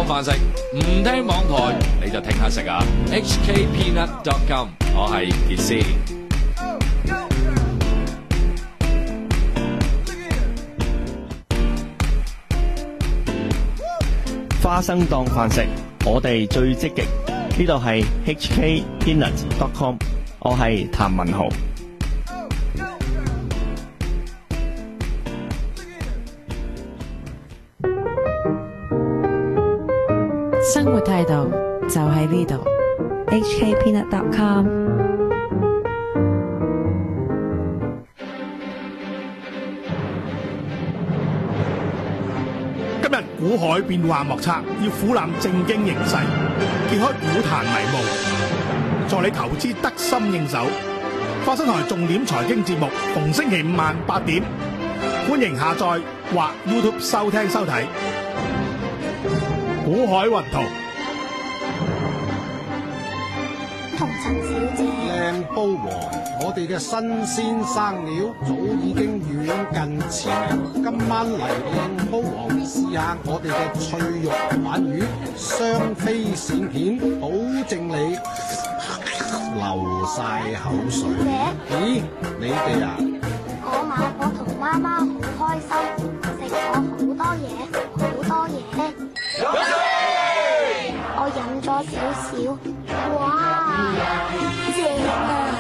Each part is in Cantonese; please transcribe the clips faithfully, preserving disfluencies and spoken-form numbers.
當飯食，唔聽網台你就聽下食啊 ！H K Peanut dot com， 我係傑斯。 花生當飯食，我哋最積極。呢度係 H K Peanut dot com， 我係譚文豪。 生活態度就喺呢度 H K Peanut dot com。 今日股海變幻莫測，要俯瞰正經形勢，揭開股壇迷霧，助你投資得心應手。花生台重點財經節目，逢星期五晚八點，歡迎下載或 YouTube 收聽收睇。股海雲圖， 紅塵小姐， 靚煲王，我哋嘅新鮮生料早已經遠近馳名。今晚嚟靚煲王試下我哋嘅脆肉鯇魚，雙飛鱔片，保證你流晒口水。咦，你哋啊？ 我買我同媽媽好開心，食咗好多嘢，好多嘢。我飲咗少少，哇，正啊！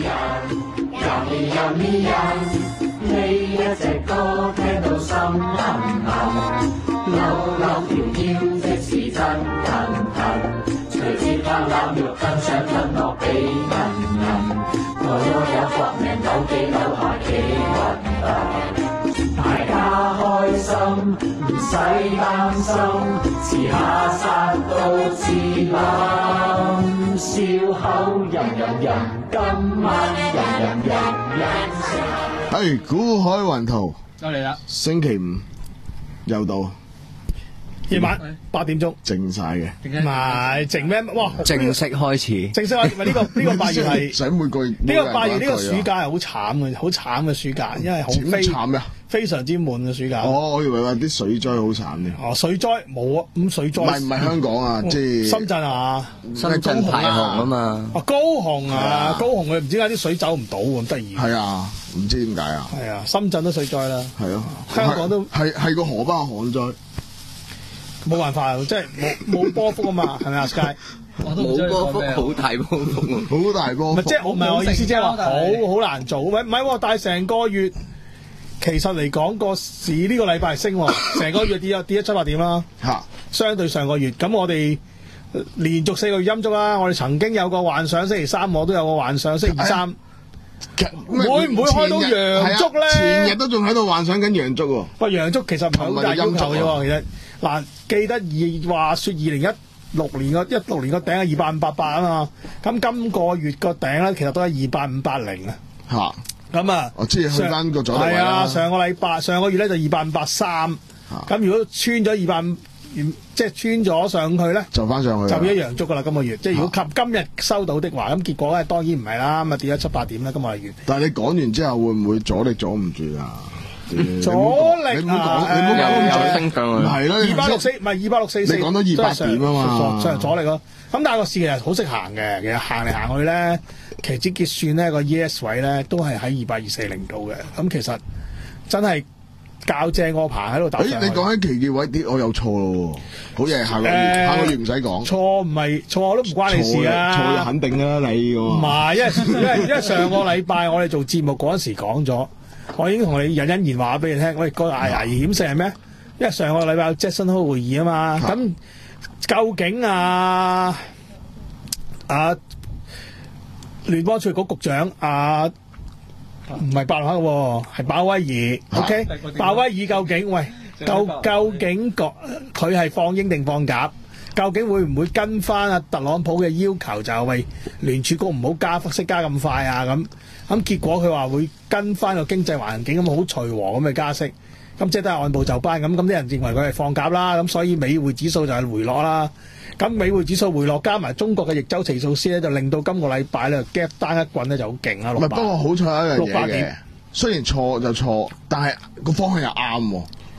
呢一隻歌聽到心痕痕，扭扭條腰即是真騰騰，隨節拍攬肉更想吞落俾人人，我有搏命扭幾扭下幾核突，大家開心唔使擔心，遲下殺到自冧，笑口吟吟吟，今晚吟吟吟吟食。 係股海雲圖， 又嚟啦！ 星期五又到， 夜晚八點鐘， 靜晒嘅， 唔係靜咩？哇！ 正式開始， 正式開始，咪呢個呢個八月係使每個月呢個八月呢個暑假係好慘嘅，好慘嘅暑假，因為好非慘啊！ 非常之悶嘅暑假。 哦，我以為話啲水災好慘嘅。 哦，水災冇啊，咁水災唔係唔係香港啊，即係深圳啊， 深圳排洪啊嘛。 哦，高雄啊，高雄佢唔知點解啲水走唔到咁得意。 係啊，唔知點解啊。 係啊，深圳都水災啦。 係咯， 香港都係係個河巴旱災。 冇辦法，即係冇冇波幅啊嘛，係咪啊 Sky？ 冇波幅，好大波幅， 好大波幅。 唔係即係我唔係我意思，即係話好好難做。唔係唔係，但係成個月其實嚟講個市呢個禮拜係升，成個月跌咗跌咗七八點啦。 嚇， 相對上個月，咁我哋連續四個月陰燭啦。我哋曾經有個幻想，星期三我都有個幻想，星期三會唔會開到陽燭咧？ 前日都仲喺度幻想緊陽燭喎。 喂，陽燭其實唔係好大要求嘅喎，其實嗱，記得二話説二零一六年個一六年個頂係二八五八八啊嘛，咁今個月個頂咧其實都係二八五八零啊。 嚇！ 咁啊， 我知去翻個阻力位啦。 係啊，上個禮拜上個月咧就二八五八三，咁如果穿咗二八五，即係穿咗上去咧， 就翻上去， 就一陽燭噶啦。今個月，即係如果及今日收到的話，咁結果咧當然唔係啦，咁啊跌咗七八點啦。今個月。 但係你講完之後，會唔會阻力阻唔住啊？ 阻力你唔好講，你唔好講咁又升上去。 係咯， 二八六四唔係二八六四四。 你講到二百點啊嘛， 上阻力咯。咁但係個市其實好識行嘅，其實行嚟行去咧，期指結算咧個 E S 位咧都係喺二八二四零度嘅。咁其實真係較正個盤喺度打上去。 誒，你講起期結位啲，我有錯咯喎，好嘢，下個月下個月唔使講。 錯唔係錯都唔關你事啊！ 錯就肯定啦，你唔係，因為因為因為上個禮拜我哋做節目嗰陣時講咗，我已經同你隱隱然話俾你聽，喂個危危險性係咩？因為上個禮拜有 Jackson Hole 會議啊嘛，咁究竟啊啊聯邦儲局局長啊唔係伯南克喎，係鮑威爾 ，OK？鮑威爾究竟喂究究竟個佢係放鷹定放鴿？究竟會唔會跟翻阿特朗普嘅要求，就係為聯儲局唔好加息加咁快啊？咁咁結果佢話會跟翻個經濟環境咁好隨和咁嘅加息，咁即係都係按部就班咁。咁啲人認為佢係放鴿啦，咁所以美匯指數就係回落啦。咁美匯指數回落加埋中國嘅逆周期措施咧，就令到今個禮拜咧 gap 單一棍咧就好勁啊！ 唔係，不過好彩有一樣嘢嘅六百點， 雖然錯就錯，但係個方向又啱喎。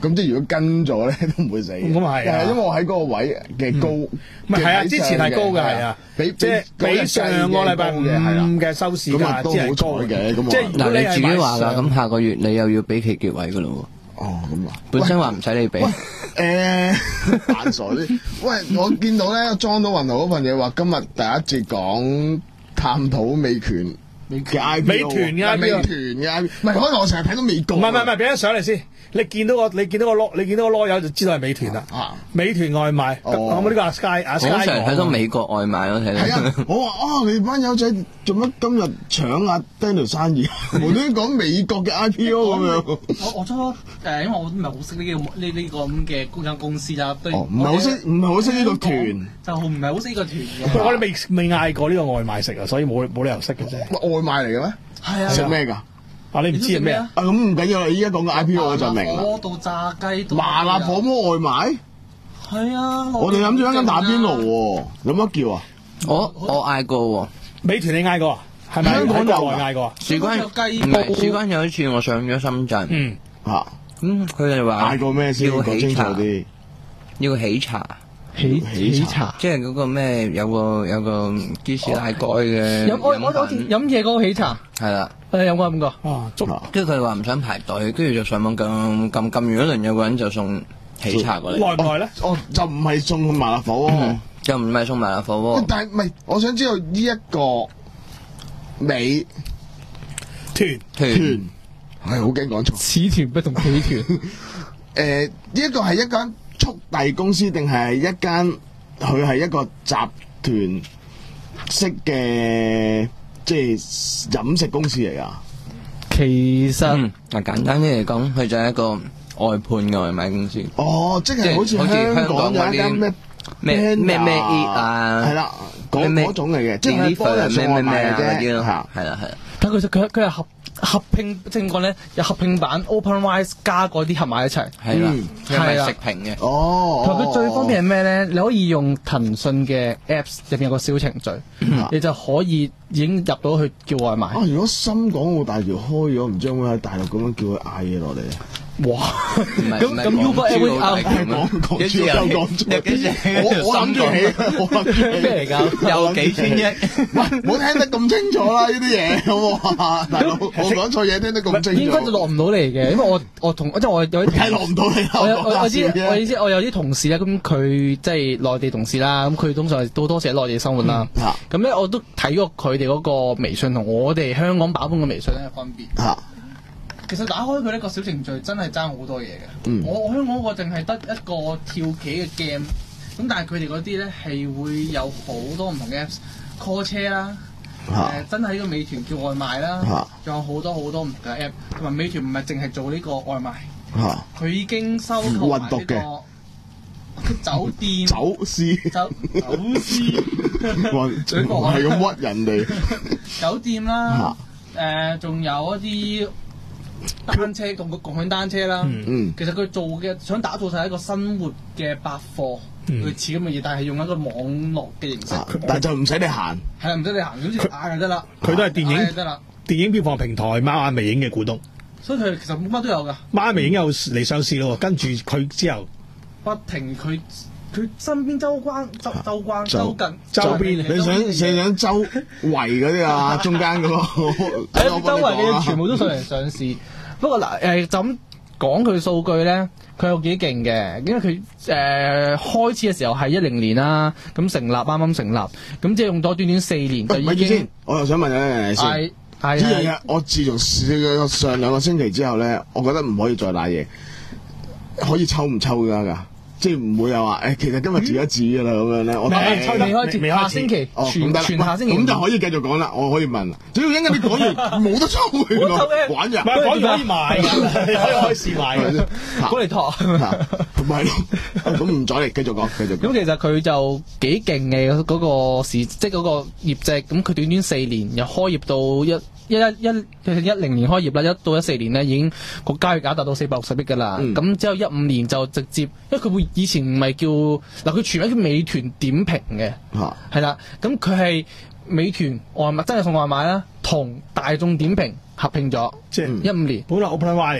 咁即係如果跟咗咧都唔會死嘅。 咁係啊因為我喺嗰個位嘅高， 唔係係啊，之前係高嘅係啊， 比即係比上個禮拜五嘅收市價都好彩嘅。咁即係嗱，你自己話啦，咁下個月你又要俾期結位噶咯喎。 哦，咁啊， 本身話唔使你俾。 誒，扮傻啲。喂，我見到咧裝到雲頭嗰份嘢話，今日第一節講探討美權嘅 I P O， 美團嘅 I P O， 美團嘅 I P O， 唔係，可能我成日睇到美國。 唔係唔係唔係，俾張相嚟先。你見到個你見到個攞你見到個攞友就知道係美團啦。啊，美團外賣。咁我呢個阿 Sky 阿 Sky 我成日睇到美國外賣咯，睇到。 係啊，我話啊，你班友仔做乜今日搶阿 Daniel 生意？無端端講美國嘅 I P O 咁樣。 我我初初誒，因為我都唔係好識呢個呢呢個咁嘅公間公司啦。 哦，唔係好識，唔係好識呢個團。 就唔係好識呢個團嘅。 我哋未未嗌過呢個外賣食啊，所以冇冇理由識嘅啫。 外賣嚟嘅咩？ 係啊。 食咩㗎？ 啊！你唔知係咩啊？ 啊咁唔緊要啦，依家講嘅 I P O 我就明啦。 火鍋到炸雞到麻辣火鍋外賣？ 係啊！ 我哋諗住一間打邊爐喎，有乜叫啊？ 我我嗌過喎。 美團你嗌過啊？係咪香港有嗌過啊？ 事關唔係事關有一次我上咗深圳， 嗯嚇，咁佢哋話嗌過咩先？ 要講清楚啲。 要喜茶。 喜喜茶， 即係嗰個咩有個有個芝士奶蓋嘅。 有我我好似飲嘢嗰個喜茶。 係啦。 誒有冇飲過？ 啊， 跟住佢話唔想排隊，跟住就上網撳撳撳完一輪，有個人就送喜茶過嚟。 耐唔耐咧？ 哦，就唔係送麻辣火鍋， 就唔係送麻辣火鍋。 但係唔係，我想知道呢一個美團團係好驚講錯。 此團不同彼團。 誒，呢一個係一間速遞公司定係一間佢係一個集團式嘅即係飲食公司嚟㗎？ 其實嗱、嗯、簡單啲嚟講，佢就係一個外判嘅外賣公司。 哦，即係好似香港有一間咩咩咩咩 eat 啊， 係啦，嗰嗰種嚟嘅，即係幫人送外賣嘅啫。係啦係啦。 但佢佢佢係合合拼，即係講咧，有合拼版 OpenRice 加嗰啲合埋一齊。 係啦，係啦， 食評嘅。 哦， 同埋佢最方便係咩咧？你可以用騰訊嘅 Apps 入邊有個小程序，你就可以已經入到去叫外賣。 啊！如果深港澳大橋開咗，唔知會唔會喺大陸咁樣叫佢嗌嘢落嚟咧？ 哇！咁咁 Uber Eats 會啱講講住又講住，我我諗住起，我諗住咩嚟㗎？ 有幾千億？ 喂，冇聽得咁清楚啦！呢啲嘢好啊，大佬，我講錯嘢聽得咁清楚。 應該就落唔到嚟嘅，因為我我同即係我有啲係落唔到嚟。 我有我我知我意思，我有啲同事咧，咁佢即係內地同事啦，咁佢通常都多時喺內地生活啦。咁咧我都睇過佢哋嗰個微信同我哋香港版本嘅微信咧有分別。 嚇！ 其實打開佢呢個小程序真係爭好多嘢嘅。 嗯、我我香港個淨係得一個跳棋嘅 game，咁但係佢哋嗰啲咧係會有好多唔同嘅 apps，call 車啦，誒、 啊呃、真係呢個美團叫外賣啦，仲、啊、有好多好多唔同嘅 app， 同埋美團唔係淨係做呢個外賣，佢、啊、已經收購埋呢個酒店走私走走私， 哇！係咁屈人哋酒店啦，誒仲、呃、有一啲。單車共共享單車啦，嗯、其實佢做嘅想打造晒一個生活嘅百貨，類似咁嘅嘢，但係用一個網絡嘅形式，啊、 但係就唔使你行， 係啦，唔使你行，總之嗌就得啦。 佢都係電影得啦， 電影票房平台貓眼微影嘅股東， 所以佢其實乜都有㗎。 貓眼微影有嚟上市咯，跟住佢之後不停佢。佢身邊周關周周關周近周邊，你想你想周圍嗰啲啊，中間嗰個， 周圍嘅嘢全部都上嚟上市。不過嗱誒，就咁講佢數據咧，佢有幾勁嘅，因為佢誒、呃、開始嘅時候係一零年啦，咁成立啱啱成立，咁即係用咗短短四年就已經。 先，我又想問一樣嘢先。係係呢樣嘢，我自從試上兩個星期之後咧，我覺得唔可以再賴嘢，可以抽唔抽㗎㗎？即係唔會有話誒，其實今日截一指㗎啦咁樣咧。我未開始，下星期全全下星期咁就可以繼續講啦。我可以問，只要一陣間你講完冇得抽嘅，玩嘅， 唔係講完可以賣㗎，你可以開市賣嘅， 過嚟托， 唔係咯。咁唔阻你繼續講，繼續講。 咁其實佢就幾勁嘅嗰個市，即係嗰個業績。咁佢短短四年由開業到一。一一一其實一零年開業啦，一到一四年咧已經個交易額達到四百六十億㗎啦。咁、嗯、之後一五年就直接，因為佢會以前唔係叫嗱，佢全名叫美團點評嘅，係啦、啊。咁佢係美團外賣真係送外賣啦，同大眾點評合併咗，即係一五年。 本來 OpenRice 嚟嘅，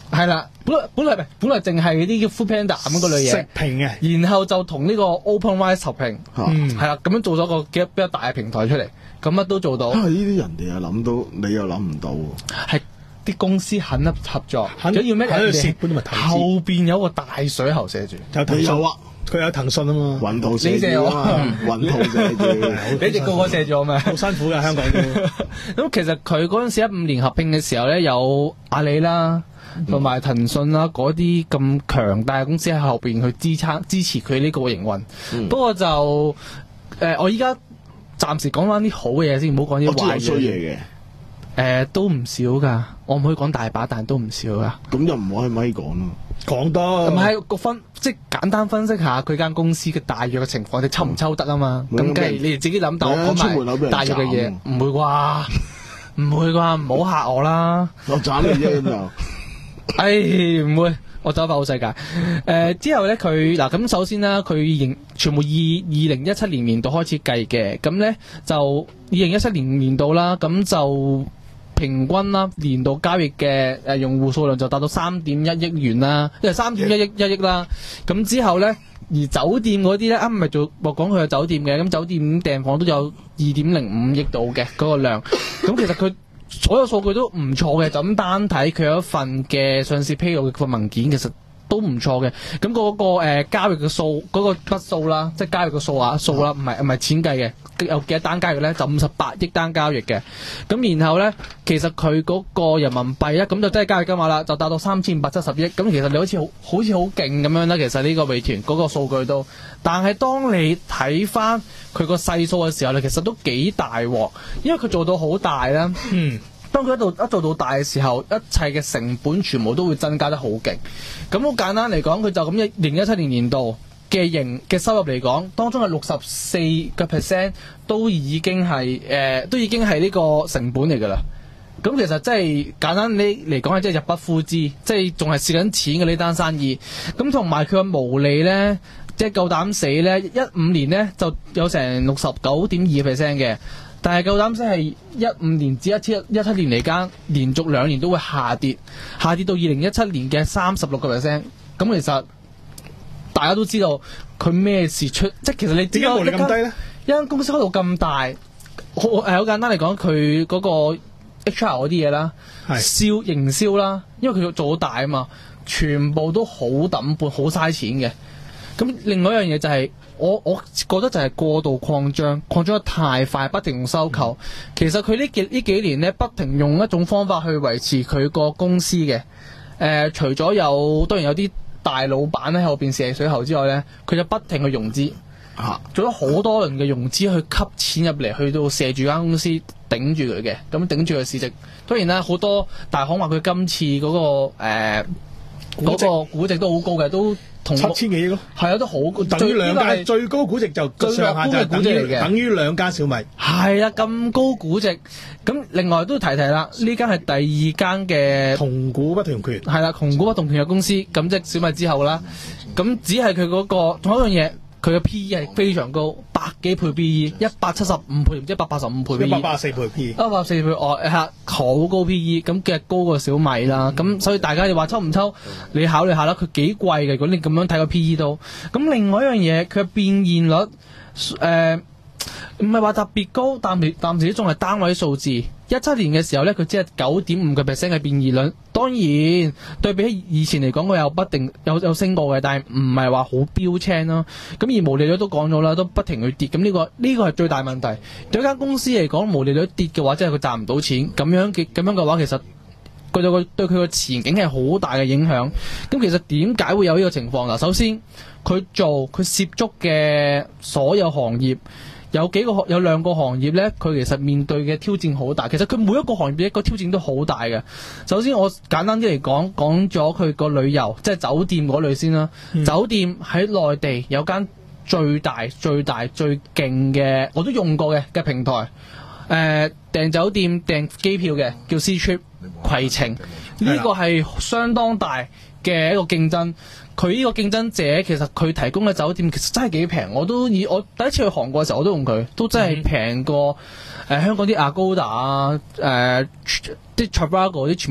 係啦，本來本來唔係本來淨係嗰啲叫 Food Panda 咁嗰類嘢， 食評嘅， 然後就同呢個 OpenRice 合併， 嗯係啦，咁樣做咗個幾比較大嘅平台出嚟，咁乜都做到。 啊！呢啲人哋又諗到，你又諗唔到喎。 係啲公司肯合作， 肯緊要咩？ 喺度人哋蝕本咪投資後邊有個大水喉寫住， 有騰訊有啊， 佢有騰訊啊嘛， 雲圖寫住啊嘛，雲圖寫住。 你哋個個寫住咩？ 好辛苦㗎香港都。 咁其實佢嗰陣時一五年合併嘅時候咧，有阿里啦，同埋騰訊啦嗰啲咁強大嘅公司喺後邊去支撐支持佢呢個營運。 嗯不過就誒、呃，我依家暫時講翻啲好嘅嘢先，唔好講啲壞我知有衰嘢嘢。 嘅。 誒、呃，都唔少噶，我唔可以講大把，但係都唔少噶。 咁就唔可以咪講咯。 講多唔係個分，即係簡單分析下佢間公司嘅大約嘅情況，你抽唔抽得啊嘛？咁梗係你哋自己諗，但我出門口俾人講埋大約嘅嘢， 斬唔會啩？唔會啩？唔好嚇我啦！ 我斬你啫咁就。 唉，唔會，我走法好世界。誒、之後咧，佢嗱咁首先啦，佢營全部二二零一七年年度開始計嘅，咁咧就二零一七年年度啦，咁就。平均啦，年度交易嘅誒用戶數量就達到三點一億元啦，即係三點一億一億啦。咁之後咧，而酒店嗰啲咧，啱唔係做我講佢嘅酒店嘅，咁酒店訂房都有二點零五億度嘅嗰個量。咁其實佢所有數據都唔錯嘅，就咁單睇佢有一份嘅上市披露嘅份文件，其實都唔錯嘅。咁嗰、個、呃、交易嘅數，嗰、個筆數啦，即係交易嘅數額數啦，唔係唔係錢計嘅。有幾多單交易咧？就五十八億單交易嘅。咁然後咧，其實佢嗰個人民幣咧，咁就真係交易金額啦，就達到三千五百七十億。咁其實你好似好好似好勁咁樣啦。其實呢個美團嗰個數據都，但係當你睇翻佢個細數嘅時候咧，其實都幾大鑊，因為佢做到好大啦。 嗯。 當佢一度一做到大嘅時候，一切嘅成本全部都會增加得好勁。咁好簡單嚟講，佢就咁一二零一七年年度嘅營嘅收入嚟講，當中係六十四個 percent 都已經係誒、呃，都已經係呢個成本嚟㗎啦。咁其實真係簡單啲嚟講係即係入不敷支，即係仲係蝕緊錢嘅呢單生意。咁同埋佢嘅毛利咧，即係夠膽死咧，一五年咧就有成六十九點二 percent 嘅，但係夠膽死係一五年至一七一七年嚟間，連續兩年都會下跌，下跌到二零一七年嘅三十六個 percent。咁其實大家都知道佢咩事出，即係其實你點解毛利咁低咧？一間公司開到咁大，好誒好簡單嚟講，佢嗰個 H R 嗰啲嘢啦，銷營銷啦，因為佢做好大啊嘛，全部都好抌本，好嘥錢嘅。咁另外一樣嘢就係、是、我我覺得就係過度擴張，擴張得太快，不停用收購。嗯、其實佢呢幾呢幾年咧，不停用一種方法去維持佢個公司嘅。誒、呃，除咗有當然有啲大老闆喺後邊射水喉之外咧，佢就不停去融資，啊、做咗好多輪嘅融資去吸錢入嚟，去到射住間公司頂住佢嘅，咁頂住佢市值。當然啦，好多大行話佢今次嗰、那個誒嗰、呃那個估值都好高嘅，都同七千幾億咯， 係啊，都好等於兩間最高估值就最樂觀嘅估值嚟嘅， 等於兩間小米。 係啊，咁高估值。咁另外都提提啦，呢間係第二間嘅同股不同權， 係啦，同股不同權嘅公司。咁即係小米之後啦。咁只係佢嗰個仲有一樣嘢，佢嘅 P E 係非常高，百幾倍 P E， 一百七十五倍，唔知一百八十五倍 P E， 一百八十四倍 P E， 一百八十四倍哦，係好高 P E， 咁嘅高過小米啦。咁、嗯、所以大家你話抽唔抽？你考慮下啦，佢幾貴嘅。如果你咁樣睇個 P E 都，咁另外一樣嘢，佢嘅變現率誒唔係話特別高，但係暫時仲係單位數字。一七年嘅時候咧，佢只係九點五個 percent 嘅變現率。當然對比起以前嚟講，佢有不定有有升過嘅，但係唔係話好標青咯。咁而毛利率都講咗啦，都不停去跌。咁呢、呢個呢、呢個係最大問題。對一間公司嚟講，毛利率跌嘅話，即係佢賺唔到錢。咁樣嘅咁樣嘅話，其實佢對佢對佢個前景係好大嘅影響。咁其實點解會有呢個情況？嗱，首先佢做佢涉足嘅所有行業。有幾個有兩個行業咧，佢其實面對嘅挑戰好大。其實佢每一個行業一個挑戰都好大嘅。首先我簡單啲嚟講，講咗佢個旅遊，即係酒店嗰類先啦。嗯、酒店喺內地有間最大、最大、最勁嘅，我都用過嘅嘅平台。誒、呃，訂酒店、訂機票嘅叫 Ctrip 攜程，呢個係相當大嘅一個競爭。佢呢個競爭者其實佢提供嘅酒店其實真係幾平，我都以我第一次去韓國嘅時候我都用佢，都真係平過誒、呃、香港啲 Agoda 啊、誒啲 Trivago 啲全部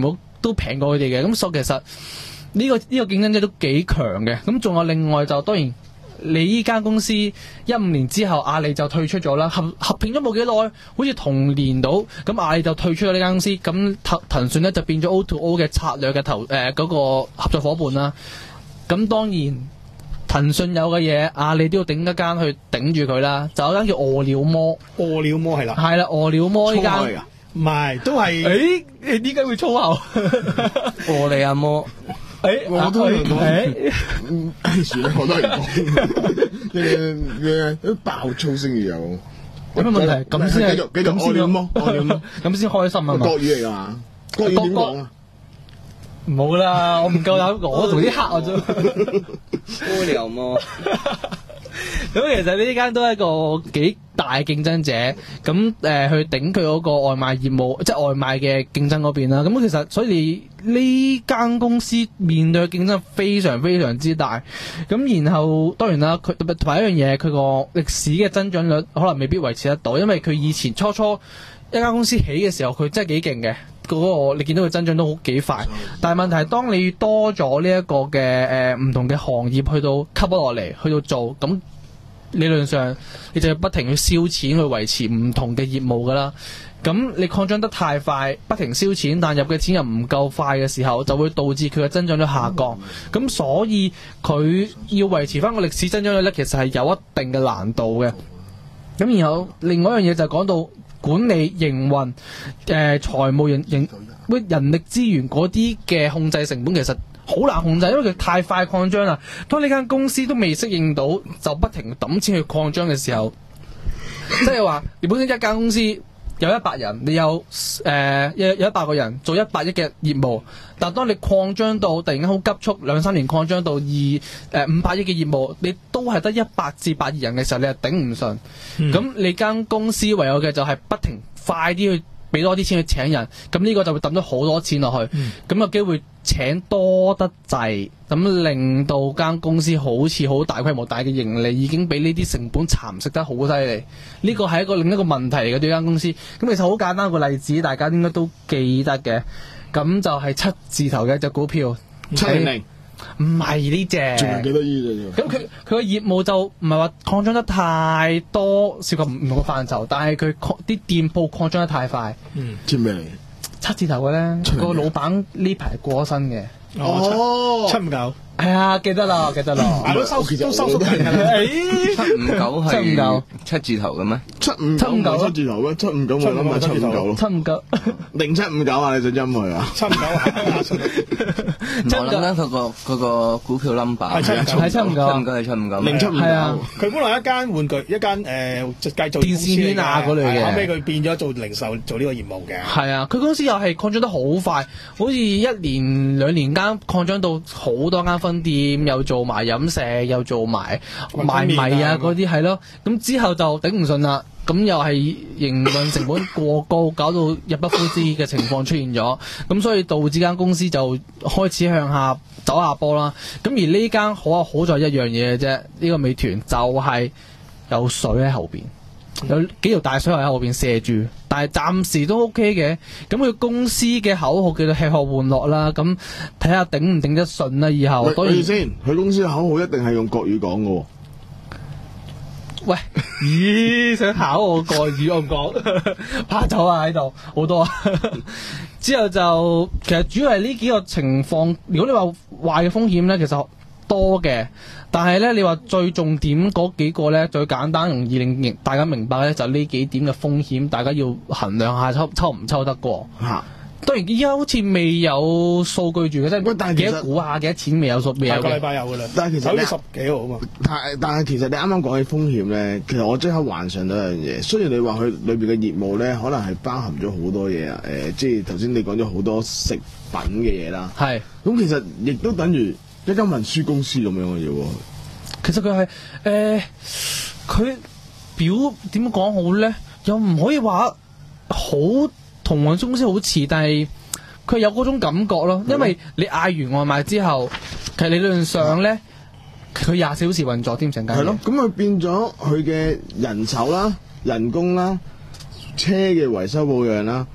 都平過佢哋嘅。咁所以其實呢、個呢、個競爭者都幾強嘅。咁仲有另外就當然。你依間公司一五年之後，阿里就退出咗啦，合合併咗冇幾耐，好似同年到，咁阿里就退出咗呢間公司，咁騰騰訊咧就變咗 O to O 嘅策略嘅投誒嗰、呃那個合作伙伴啦。咁當然騰訊有嘅嘢，阿里都要頂一間去頂住佢啦。就有間叫餓了麼， 餓了麼係啦， 係啦，餓了麼呢間唔係都係誒，你點解會粗口？ 餓你阿麼？ 誒，我都係講，算啦，我都係講，嘅嘅啲爆粗先有， 有咩問題？咁先係， 繼續繼續，餓了麼，餓了麼， 咁先開心啊嘛！ 國語嚟㗎嘛？國語點講啊？ 冇啦，我唔夠膽，我同啲黑我啫。 餓了麼？ 咁其實呢間都係一個幾大競爭者，咁誒、呃、去頂佢嗰個外賣業務，即係外賣嘅競爭嗰邊啦。咁其實所以呢間公司面對嘅競爭非常非常之大。咁然後當然啦，佢同埋一樣嘢，佢個歷史嘅增長率可能未必維持得到，因為佢以前初初一間公司起嘅時候，佢真係幾勁嘅。嗰、那個你見到佢增長都好幾快，但係問題係當你多咗呢一個嘅誒唔同嘅行業去到吸咗落嚟，去到做咁。理論上，你就要不停去燒錢去維持唔同嘅業務噶啦。咁你擴張得太快，不停燒錢，但入嘅錢又唔夠快嘅時候，就會導致佢嘅增長率下降。咁所以佢要維持翻個歷史增長率咧，其實係有一定嘅難度嘅。咁然後另外一樣嘢就係講到管理營運、誒財務人營、人力資源嗰啲嘅控制成本，其實好難控制，因為佢太快擴張啦。當呢間公司都未適應到，就不停抌錢去擴張嘅時候，即係話你本身一間公司有一百人，你有誒、呃、有有一百個人做一百億嘅業務，但當你擴張到突然間好急速，兩三年擴張到二誒五百億嘅業務，你都係得一百至百二人嘅時候，你係頂唔順。咁、嗯、你間公司唯有嘅就係不停快啲去俾多啲錢去請人，咁呢個就會抌咗好多錢落去，咁、嗯、有機會請多得滯，咁令到間公司好似好大規模大嘅盈利已經俾呢啲成本蠶食得好犀利。呢個係一個另一個問題嚟嘅對間公司。咁其實好簡單一個例子，大家應該都記得嘅，咁就係七字頭嘅一隻股票七零零。 唔係呢隻， 仲係幾多億啫？ 咁佢佢個業務就唔係話擴張得太多，涉及唔同嘅範疇，但係佢啲店鋪擴張得太快。 嗯，知咩嚟？ 七字頭嘅咧，個老闆呢排過咗身嘅。 哦，七五九。 係啊，記得啦，記得啦。 都收都收縮緊㗎啦。 七五九係七五九七字頭嘅咩？ 七五九唔係七字頭咩？七五九我諗係七五九咯。 七五九零七五九啊！你想陰佢啊？ 七五九係。 我諗緊佢個嗰個股票 number 係七五九，係七五九， 七五九係七五九， 零七五九。 係啊， 佢本來一間玩具，一間誒繼續電視圈啊嗰類嘅， 後尾佢變咗做零售，做呢個業務嘅。 係啊，佢公司又係擴張得好快，好似一年兩年間擴張到好多間分店。又做埋飲食，又做埋賣米啊嗰啲係咯，咁之後就頂唔順啦，咁又係營運成本過高，搞到入不敷支嘅情況出現咗，咁所以導致間公司就開始向下走下坡啦。咁而呢間好啊好在一樣嘢嘅啫，呢、呢個美團就係有水喺後邊。有幾條大水喺後邊射住，但係暫時都 OK 嘅。咁佢公司嘅口號叫做吃喝玩樂啦，咁睇下頂唔頂得順啦。以後當然先，佢公司嘅口號一定係用國語講嘅。 喂，咦？想考我國語我講，怕走啊喺度好多。之後就其實主要係呢幾個情況。如果你話壞嘅風險咧，其實多嘅。但係咧，你話最重點嗰幾個咧，最簡單容易令大家明白咧，就呢、是、幾點嘅風險，大家要衡量下抽抽唔抽得過。嚇、啊！當然依家好似未有數據住嘅，即係幾多估下幾多錢未有數，未有。下個禮拜有㗎啦。但係其實九月十幾號啊嘛。 但係但係其實你啱啱講起風險咧，其實我即刻幻想到一樣嘢。雖然你話佢裏邊嘅業務咧，可能係包含咗好多嘢啊。誒、呃，即係頭先你講咗好多食品嘅嘢啦。係。咁其實亦都等於一間運輸公司咁樣嘅嘢喎。 其實佢係誒，佢、呃、表點講好咧？又唔可以話好同運輸公司好似，但係佢有嗰種感覺咯。因為你嗌完外賣之後，其實理論上咧，佢廿四小時運作添成間。係咯， 咁佢變咗佢嘅人手啦、人工啦、車嘅維修保養啦。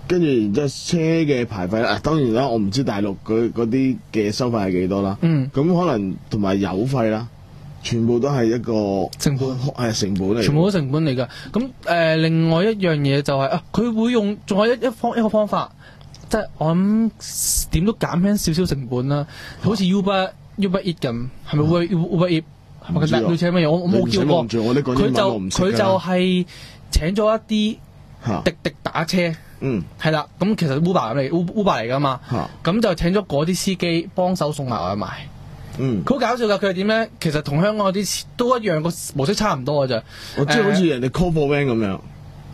跟住然之後車嘅牌費啊，當然啦，我唔知大陸嗰嗰啲嘅收費係幾多啦。 嗯， 咁可能同埋油費啦，全部都係一個成本， 係成本嚟， 全部都成本嚟㗎。咁誒、呃，另外一樣嘢就係、是、啊，佢會用仲有一一方一個方法，即係我諗點都減輕少少成本啦。好似 Uber Uber Eat 咁，係咪 Uber Uber Eat？係咪類似乜嘢？我我冇叫過。佢就佢就係請咗一啲滴滴打車。 嗯， 係啦，咁其實 Uber 嚟 Uber 嚟噶嘛，咁就請咗嗰啲司機幫手送埋外賣。 嗯， 好搞笑噶，佢係點咧？其實同香港嗰啲都一樣，個模式差唔多噶咋。 我即係好似人哋 call for van 咁樣。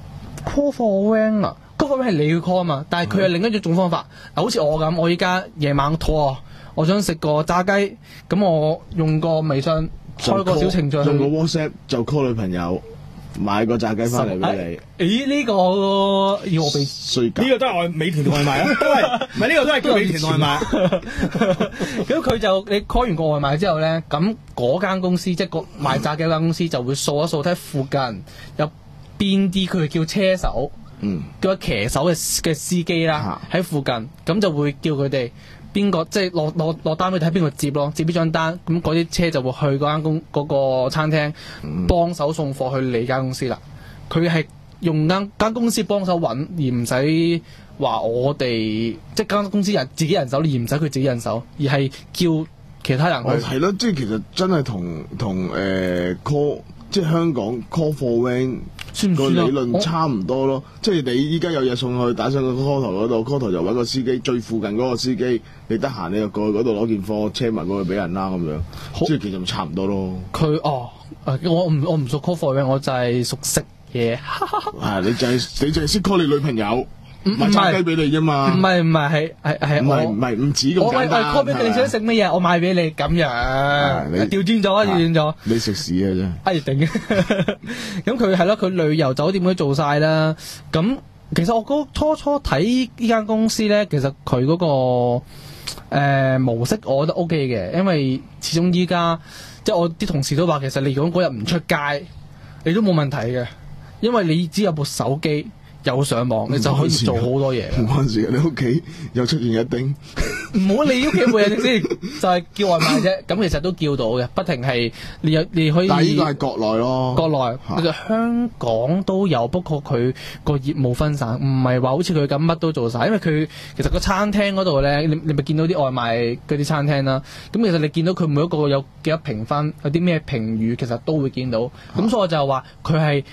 call for van 啊 ，call for van 係你去 call 啊嘛，但係佢係另一種方法。嗱，好似我咁，我依家夜晚肚餓，我想食個炸雞，咁我用個微信開個小程序， 用個 WhatsApp 就 call 女朋友。買個炸雞翻嚟俾你。咦？呢、這個要我俾稅價？呢個都係外美團外賣啊，都係唔係呢個都係叫美團外賣。 咁佢就你 call 完個外賣之後咧，咁嗰間公司即係個賣炸雞嗰間公司就會掃一掃睇附近有邊啲佢叫車手， 嗯， 叫騎手嘅嘅司機啦，喺附近，咁就會叫佢哋。邊個即係落落落單俾睇邊個接咯，接呢張單，咁嗰啲車就會去嗰間公嗰個餐廳幫手送貨去你間公司啦。佢係用間間公司幫手揾，而唔使話我哋即係間公司人自己人手，而唔使佢自己人手，而係叫其他人去。 係咯，即係其實真係同同誒 call 即係香港 call for van 個理論差唔多咯。即係你依家有嘢送去，打上個 call 台嗰度 ，call 台就揾個司機，最附近嗰個司機，你得閒你就過去嗰度攞件貨，車埋過去俾人啦咁樣。即係其實咪差唔多咯。 佢哦，我唔我唔熟 call for van，我就係熟食嘢。 係你就係、是、你就係識 call 你女朋友。買炸雞俾你啫嘛， 唔係唔係係係係唔係唔係唔止咁簡單。 我 call 俾你，你想食乜嘢？我買俾你咁樣，調轉咗，調轉咗。 你食屎啊真！ 哎頂！咁佢係咯，佢旅遊酒店都做晒啦。咁其實我嗰初初睇呢間公司咧，其實佢嗰、嗰個誒、呃、模式，我覺得 O K 嘅，因為始終依家即係我啲同事都話，其實你如果嗰日唔出街，你都冇問題嘅，因為你只有部手機。有上網，你就可以做好多嘢。 唔關事，你屋企又出現一丁， 唔好理屋企冇嘢先，就係叫外賣啫。咁其實都叫到嘅，不停係你有你可以。 但係呢個係國內咯， 國內其實香港都有，不過佢個業務分散，唔係話好似佢咁乜都做晒。因為佢其實個餐廳嗰度咧，你你咪見到啲外賣嗰啲餐廳啦。咁其實你見到佢每一個有幾多評分，有啲咩評語，其實都會見到。咁所以我就話佢係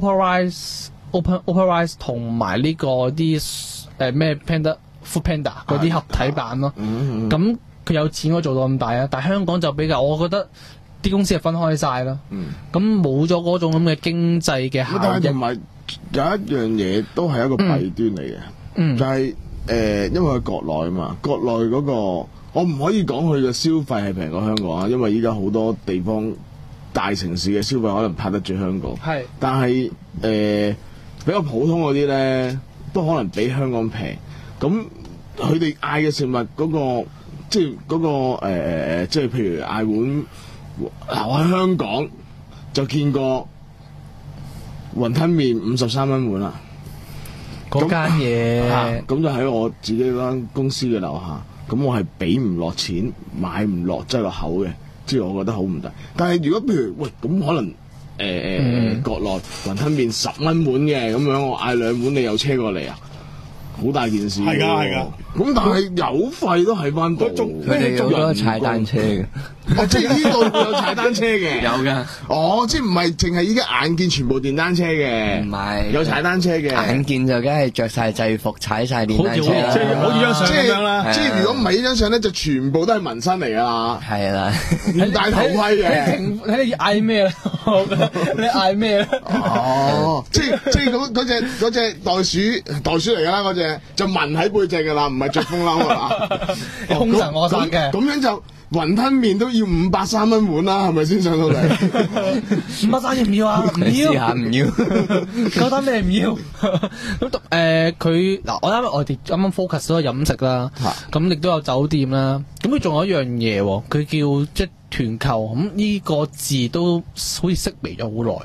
OpenRice。Open OpenRice 同埋呢個啲誒咩 Panda Food Panda 嗰啲合體版咯，咁佢有錢可以做到咁大啊！但係香港就比較，我覺得啲公司係分開晒啦，咁冇咗嗰種咁嘅經濟嘅效益。 但係同埋有一樣嘢都係一個弊端嚟嘅， 嗯、 就係、是、誒、呃，因為佢國內啊嘛，國內嗰、那個我唔可以講佢嘅消費係平過香港啊，因為依家好多地方大城市嘅消費可能拍得住香港， 係， 但係誒。呃比較普通嗰啲咧，都可能比香港平。咁佢哋嗌嘅食物嗰、那個，即係嗰、那個誒、呃、即係譬如嗌碗，嗱我喺香港就見過雲吞麵五十三蚊碗啦。 嗰間嘢， 咁就喺我自己間公司嘅樓下。咁我係俾唔落錢，買唔落擠落口嘅，即係我覺得好唔抵。但係如果譬如喂，咁可能。誒誒誒，國內雲吞麵十蚊碗嘅咁樣，我嗌兩碗，你有車過嚟啊？好大件事。係㗎係㗎。咁但係油費都喺翻度。 佢哋有咗踩單車嘅。 哦，即係呢度會有踩單車嘅。 有㗎。 哦，即係唔係淨係依家眼見全部電單車嘅？ 唔係。 有踩單車嘅。眼見就梗係着晒制服，踩晒電單車啦。 即係好似張相咁樣啦。即係如果唔係呢張相咧，就全部都係紋身嚟㗎啦。 係啦。 唔戴頭盔嘅。 睇你嗌咩啦？你嗌咩咧？ 哦，即係即係嗰嗰隻嗰隻袋鼠袋鼠嚟㗎啦，嗰隻就紋喺背脊㗎啦，唔係着風褸㗎啦。 凶神惡煞嘅。 咁樣就雲吞麵都要五百三蚊碗啦，係咪先上到嚟？ 五百三要唔要啊？唔要。 試下唔要。 夠膽咩唔要？咁誒佢嗱，我啱我哋啱啱 focus 咗飲食啦，咁亦都有酒店啦。咁佢仲有一樣嘢喎，佢叫即係團購。咁呢個字都好似式微咗好耐。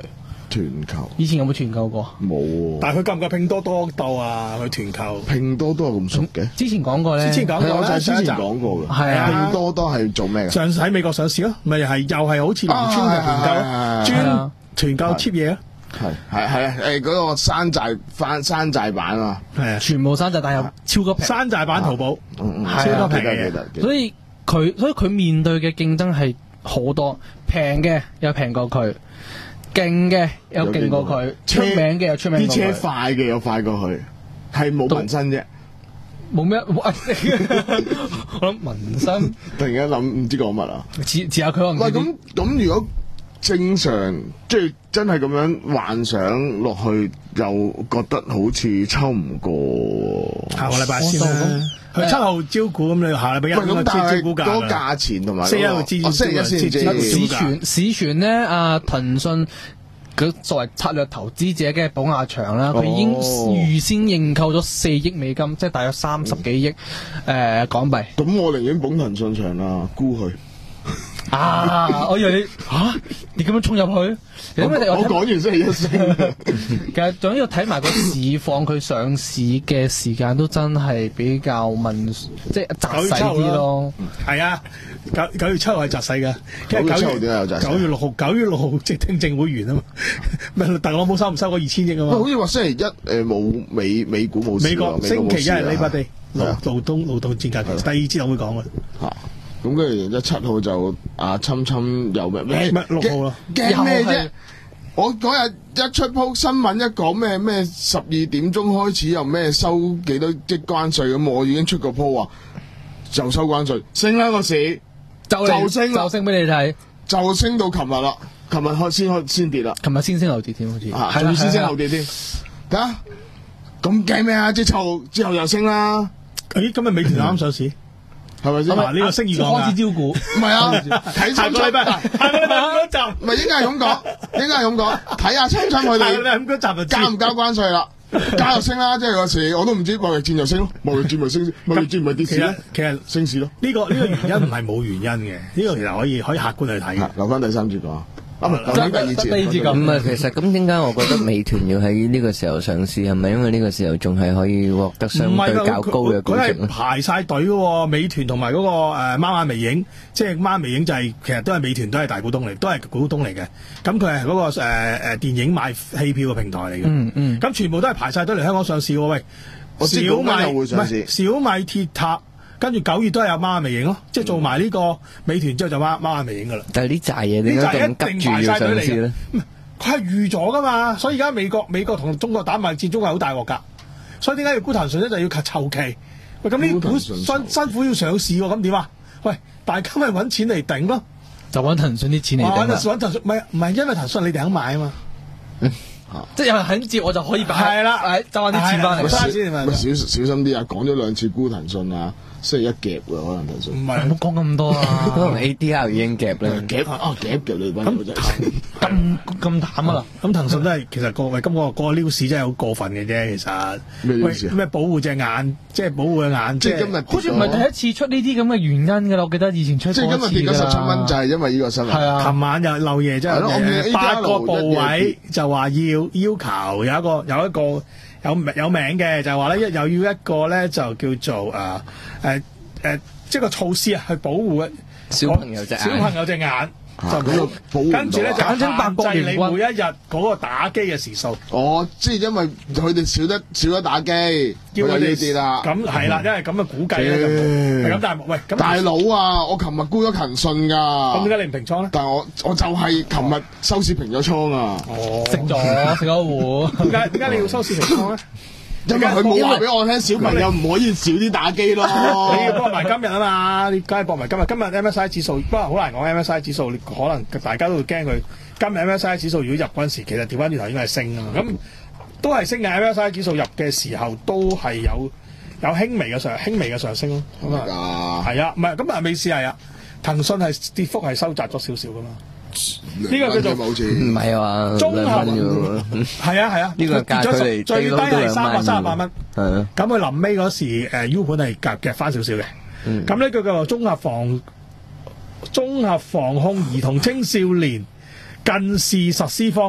團購以前有冇團購過？ 冇喎。 但係佢夠唔夠拼多多鬥啊？佢團購拼多多咁熟嘅？ 之前講過咧， 之前講過係我就係上一集之前講過嘅。 係啊拼多多係做咩嘅？ 上喺美國上市咯，咪係又係好似農村嘅團購咯，專團購 cheap 嘢咯。 係係係啊！誒嗰個山寨翻山寨版啊， 係啊， 全部山寨，但係又超級平。 山寨版淘寶， 嗯嗯， 超級平記得記嘅。 得記得。 所以佢所以佢面對嘅競爭係好多，平嘅又平過佢，勁嘅又勁過佢，出名嘅又出名啲過佢。 車快嘅又快過佢，係冇紋身啫。 冇咩？我諗紋身， 突然間諗唔知講乜啊！ 似似下佢可能喂，咁咁如果正常即係真係咁樣幻想落去，又覺得好似抽唔過。 下個禮拜先啦。佢七號招股咁，你下禮拜一喂咁，但係招股價嗰個價錢同埋四一號知哦星期一先知市傳市傳咧，阿騰訊佢作為策略投資者嘅寶亞祥啦，佢已經預先認購咗四億美金，即係大約三十幾億誒港幣。 咁我寧願捧騰訊場啦，沽佢。 啊！我以為你嚇你咁樣衝入去，因為我講完星期一升。 其實仲要睇埋個市況，佢上市嘅時間都真係比較問，即係窄細啲咯。 係啊，九九月七號係窄細嘅，因為九月點解有窄細？ 九月六號，九月六號即係聽證會完啊嘛。咪特朗普收唔收嗰二千億啊嘛？ 好似話星期一誒冇美美股冇事喎。 美國星期一係 Labor Day，勞啊勞動勞動節假期，第二節我會講嘅。 嚇！咁跟住一七號就啊，侵侵有咩咩咩六號啦？ 驚咩啫？我嗰日一出鋪新聞一講咩咩十二點鐘開始又咩收幾多即關稅咁，我已經出個鋪話就收關稅，升啦個市就就升啦就升俾你睇， 就升到琴日啦，琴日開先開先跌啦， 琴日先升後跌添，好似係仲要先升後跌添，睇下咁驚咩啊？即係七號之後又升啦， 咦？今日美團啱上市。 係咪先？ 呢個星二講開始招股， 唔係啊！睇下個禮拜，下個禮拜嗰集， 唔係應該係咁講，應該係咁講。睇下親親佢哋咁嗰集就交唔交關稅啦，交就升啦，即係個市我都唔知貿易戰就升咯，貿易戰咪升，貿易戰咪跌市咯， 其實升市咯。 呢個呢個原因唔係冇原因嘅，呢個其實可以可以客觀去睇。 留翻第三節講。啊，留翻第二節。 咁啊，其實咁點解我覺得美團要喺呢個時候上市？係咪因為呢個時候仲係可以獲得相對較高嘅估值佢係排晒隊嘅喎，美團同埋嗰個誒貓眼微影，即係貓眼微影就係、是、其實都係美團都係大股東嚟，都係股東嚟嘅。咁佢係嗰個誒誒、呃、電影買戲票嘅平台嚟嘅。 嗯嗯。 咁全部都係排晒隊嚟香港上市喎。喂，小米唔係小米鐵塔。跟住九月都係有貓眼微影咯，即係做埋呢個美團之後就貓貓眼微影噶啦。 但係呢扎嘢點解咁急住要上市咧？ 佢係預咗噶嘛，所以而家美國美國同中國打貿易戰，中國係好大鑊㗎。所以點解要沽騰訊咧？就要求籌期。喂，咁呢股辛辛苦要上市喎，咁點啊？喂，大家咪揾錢嚟頂咯， 就揾騰訊啲錢嚟頂啦。 揾騰訊，唔係唔係因為騰訊你哋肯買啊嘛。 即係有人肯接我就可以擺。係啦，誒，賺啲錢翻嚟。 小小心啲啊！講咗兩次沽騰訊啊！星期一夾嘅可能騰訊， 唔係唔好講咁多啊！ 可能 A D R 已經夾啦， 夾啊夾夾你班友仔咁咁淡啊！ 咁騰訊都係其實個喂，今個個撩市真係好過分嘅啫，其實咩撩市啊？ 咩保護隻眼，即係保護隻眼， 即係今日好似唔係第一次出呢啲咁嘅原因㗎啦，我記得以前出過一次㗎啦。 即係今日跌咗十七蚊，就係因為呢個新聞。 係啊， 琴晚又漏夜，即係八個部位就話要要求有一個有一個有有名嘅，就係話咧一又要一個咧就叫做誒誒誒，即係個措施啊，去保護小朋友隻眼， 小朋友隻眼。就咁保護跟住咧就簡稱八國聯軍， 限制你每一日嗰個打機嘅時數。 哦，即係因為佢哋少得少咗打機， 叫佢哋跌啦。 咁係啦，因為咁嘅估計咧就係咁。但係喂，咁大佬啊，我琴日沽咗騰訊㗎。 咁點解你唔平倉咧？ 但係我我就係琴日收市平咗倉啊。 哦， 食咗食咗糊。 點解點解你要收市平倉咧？ 因為佢冇話俾我聽，小朋友唔可以少啲打機咯。 你要搏埋今日啊嘛，你梗係搏埋今日。今日 M S I 指數，不過好難講 M S I 指數，你可能大家都會驚佢。今日 M S I 指數如果入嗰陣時，其實調翻轉頭應該係升啊嘛。咁都係升嘅 M S I 指數入嘅時候，都係有有輕微嘅上輕微嘅上升咯。咁啊，係啊，唔係咁啊，美市係啊，騰訊係跌幅係收窄咗少少噶嘛。呢個叫做唔係話綜合係啊係啊， 呢個價距離最低係三百三十八蚊。 係啊， 咁佢臨尾嗰時誒 U 盤係夾夾翻少少嘅。咁呢個叫做綜合防綜合防控兒童青少年近視實施方案。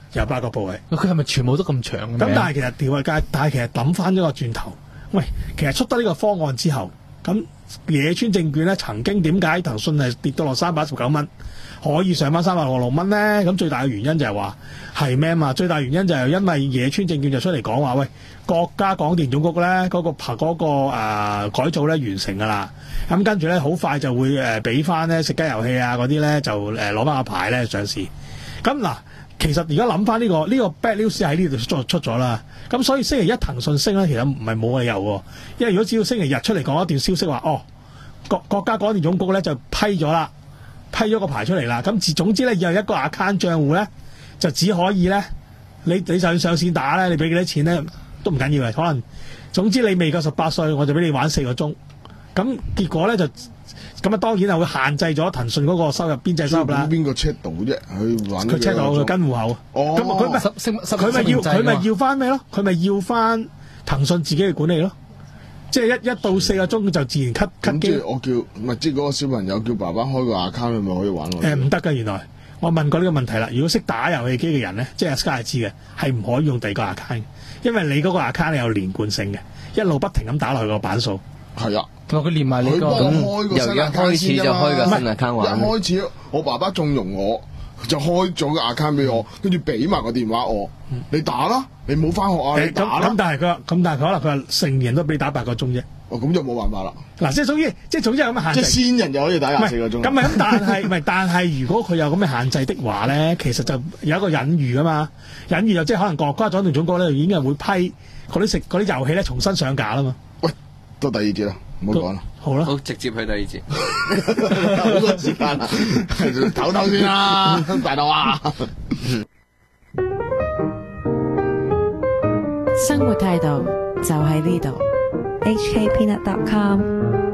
有八個部位。 佢係咪全部都咁長嘅？ 咁但係其實調界，但係其實諗翻咗個轉頭，喂，其實出得呢個方案之後，咁野村證券咧曾經點解騰訊係跌到落三百一十九蚊，可以上翻三百六十六蚊咧？咁最大嘅原因就係話係咩啊嘛？最大原因就係因為野村證券就出嚟講話，喂，國家廣電總局咧嗰、嗰個嗰、嗰個、呃、改造咧完成㗎啦，咁跟住咧好快就會誒俾翻咧食雞遊戲啊嗰啲咧就誒攞翻個牌咧上市。咁嗱，其實而家諗翻呢個呢、呢個 bad news 喺呢度出出咗啦。咁所以星期一騰訊升咧，其實唔係冇理由喎。因為如果只要星期日出嚟講一段消息話，哦，國國家廣電總局咧就批咗啦，批咗個牌出嚟啦。咁自總之咧，有一個 account 帳戶咧，就只可以咧，你你就算上線打咧，你俾幾多錢咧都唔緊要嘅。可能總之你未夠十八歲，我就俾你玩四個鐘。咁結果咧就咁啊，當然係會限制咗騰訊嗰個收入邊際收入啦。 邊個 check 到啫？去玩佢 check 到佢跟戶口。 哦， 咁佢咪佢咪要佢咪要翻咩咯？佢咪要翻騰訊自己嘅管理咯。即係一一到四個鐘就自然 cut cut 機。 即係我叫唔係即係嗰個小朋友叫爸爸開個 account，咪可以玩喎。 誒唔得㗎，原來我問過呢個問題啦。如果識打遊戲機嘅人咧，即係 Sky 係知嘅，係唔可以用第二個 account，因為你嗰個 account 係有連貫性嘅，一路不停咁打落去個版數。 係啊。 佢連埋呢個， 由一開始就開個新 account 玩。 一開始我爸爸縱容我，就開咗個 account 俾我，跟住俾埋個電話我，嗯、你打啦，你冇翻學啊，你打啦。咁但係佢話，咁但係佢可能佢話成年都俾你打八個鐘啫。 哦，咁就冇辦法啦。 嗱，即係總之，即係總之係咁嘅限制。 即係先人就可以打廿四個鐘。 咁咪咁，但係唔係？但係如果佢有咁嘅限制的話咧，其實就有一個隱喻噶嘛。隱喻就即係可能國家廣電總局咧已經係會批嗰啲食嗰啲遊戲咧重新上架啦嘛。 喂，到第二節啦。唔好講啦， 好啦， 好直接去第二節， 好多時間啦，唞唞先啦，大佬啊！ 生活態度就喺呢度 ，H K Peanut dot com。